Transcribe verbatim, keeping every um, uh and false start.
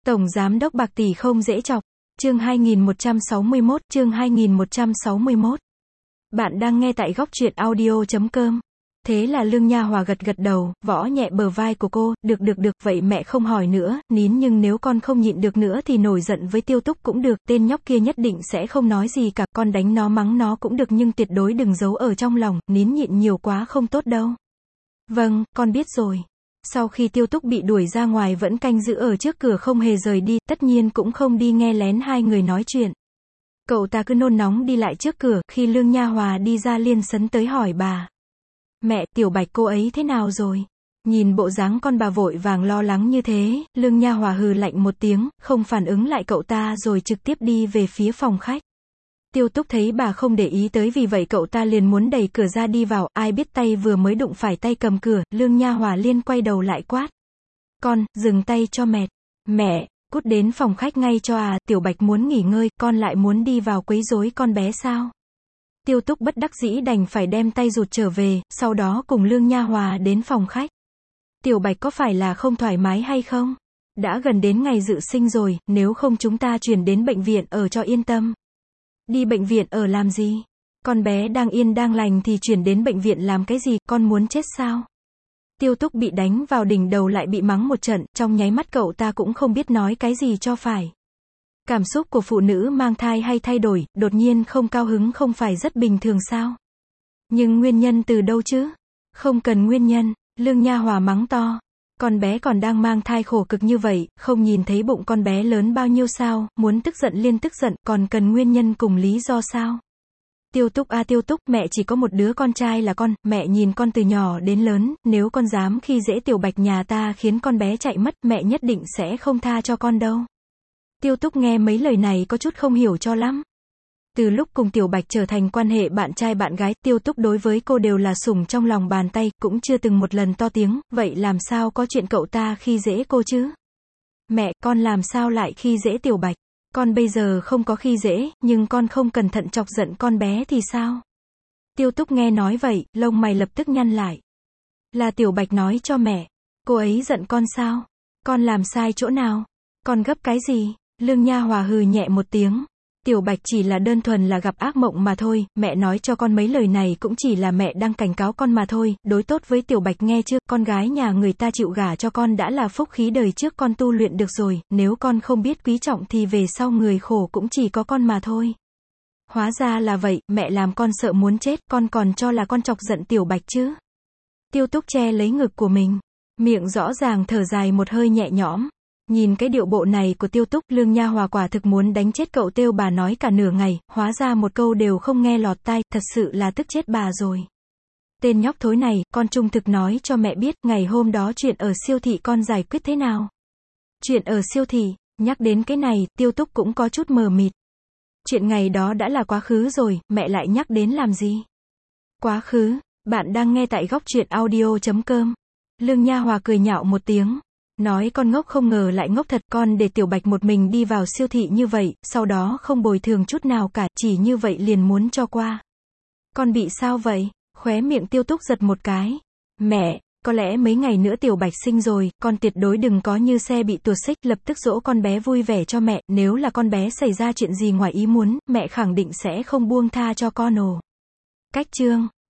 Tổng Giám đốc bạc tỷ không dễ chọc. Chương hai nghìn một trăm sáu mươi mốt, chương hai nghìn một trăm sáu mươi mốt. Bạn đang nghe tại góc truyện audio chấm com. Thế là Lương Nha Hòa gật gật đầu, vỗ nhẹ bờ vai của cô, được được được, vậy mẹ không hỏi nữa, nín, nhưng nếu con không nhịn được nữa thì nổi giận với Tiêu Túc cũng được, tên nhóc kia nhất định sẽ không nói gì cả, con đánh nó mắng nó cũng được nhưng tuyệt đối đừng giấu ở trong lòng, nín nhịn nhiều quá không tốt đâu. Vâng, con biết rồi. Sau khi Tiêu Túc bị đuổi ra ngoài vẫn canh giữ ở trước cửa không hề rời đi, tất nhiên cũng không đi nghe lén hai người nói chuyện. Cậu ta cứ nôn nóng đi lại trước cửa, khi Lương Nha Hòa đi ra liền sấn tới hỏi bà. Mẹ, Tiểu Bạch cô ấy thế nào rồi? Nhìn bộ dáng con bà vội vàng lo lắng như thế, Lương Nha Hòa hừ lạnh một tiếng, không phản ứng lại cậu ta rồi trực tiếp đi về phía phòng khách. Tiêu Túc thấy bà không để ý tới, vì vậy cậu ta liền muốn đẩy cửa ra đi vào, ai biết tay vừa mới đụng phải tay cầm cửa, Lương Nha Hòa liên quay đầu lại quát. Con, dừng tay cho mệt. Mẹ, cút đến phòng khách ngay cho à, Tiểu Bạch muốn nghỉ ngơi, con lại muốn đi vào quấy rối con bé sao? Tiêu Túc bất đắc dĩ đành phải đem tay rụt trở về, sau đó cùng Lương Nha Hòa đến phòng khách. Tiểu Bạch có phải là không thoải mái hay không? Đã gần đến ngày dự sinh rồi, nếu không chúng ta chuyển đến bệnh viện ở cho yên tâm. Đi bệnh viện ở làm gì? Con bé đang yên đang lành thì chuyển đến bệnh viện làm cái gì, con muốn chết sao? Tiêu Túc bị đánh vào đỉnh đầu lại bị mắng một trận, trong nháy mắt cậu ta cũng không biết nói cái gì cho phải. Cảm xúc của phụ nữ mang thai hay thay đổi, đột nhiên không cao hứng không phải rất bình thường sao? Nhưng nguyên nhân từ đâu chứ? Không cần nguyên nhân, Lương Nha Hòa mắng to. Con bé còn đang mang thai khổ cực như vậy, không nhìn thấy bụng con bé lớn bao nhiêu sao, muốn tức giận liên tức giận, còn cần nguyên nhân cùng lý do sao? Tiêu Túc a Tiêu Túc, mẹ chỉ có một đứa con trai là con, mẹ nhìn con từ nhỏ đến lớn, nếu con dám khi dễ Tiểu Bạch nhà ta khiến con bé chạy mất, mẹ nhất định sẽ không tha cho con đâu. Tiêu Túc nghe mấy lời này có chút không hiểu cho lắm. Từ lúc cùng Tiểu Bạch trở thành quan hệ bạn trai bạn gái, Tiêu Túc đối với cô đều là sủng trong lòng bàn tay, cũng chưa từng một lần to tiếng, vậy làm sao có chuyện cậu ta khi dễ cô chứ? Mẹ, con làm sao lại khi dễ Tiểu Bạch? Con bây giờ không có khi dễ, nhưng con không cẩn thận chọc giận con bé thì sao? Tiêu Túc nghe nói vậy, lông mày lập tức nhăn lại. Là Tiểu Bạch nói cho mẹ. Cô ấy giận con sao? Con làm sai chỗ nào? Con gấp cái gì? Lương Nha Hòa hừ nhẹ một tiếng. Tiểu Bạch chỉ là đơn thuần là gặp ác mộng mà thôi, mẹ nói cho con mấy lời này cũng chỉ là mẹ đang cảnh cáo con mà thôi, đối tốt với Tiểu Bạch nghe chưa, con gái nhà người ta chịu gả cho con đã là phúc khí đời trước con tu luyện được rồi, nếu con không biết quý trọng thì về sau người khổ cũng chỉ có con mà thôi. Hóa ra là vậy, mẹ làm con sợ muốn chết, con còn cho là con chọc giận Tiểu Bạch chứ. Tiêu Túc che lấy ngực của mình, miệng rõ ràng thở dài một hơi nhẹ nhõm. Nhìn cái điệu bộ này của Tiêu Túc, Lương Nha Hòa quả thực muốn đánh chết cậu Tiêu bà nói cả nửa ngày, hóa ra một câu đều không nghe lọt tai, thật sự là tức chết bà rồi. Tên nhóc thối này, con trung thực nói cho mẹ biết, ngày hôm đó chuyện ở siêu thị con giải quyết thế nào? Chuyện ở siêu thị, nhắc đến cái này, Tiêu Túc cũng có chút mờ mịt. Chuyện ngày đó đã là quá khứ rồi, mẹ lại nhắc đến làm gì? Quá khứ, bạn đang nghe tại góc truyện audio chấm com. Lương Nha Hòa cười nhạo một tiếng. Nói con ngốc không ngờ lại ngốc thật, con để Tiểu Bạch một mình đi vào siêu thị như vậy, sau đó không bồi thường chút nào cả, chỉ như vậy liền muốn cho qua. Con bị sao vậy? Khóe miệng Tiêu Túc giật một cái. Mẹ, có lẽ mấy ngày nữa Tiểu Bạch sinh rồi, con tuyệt đối đừng có như xe bị tuột xích, lập tức dỗ con bé vui vẻ cho mẹ, nếu là con bé xảy ra chuyện gì ngoài ý muốn, mẹ khẳng định sẽ không buông tha cho con ồ. Cách chương.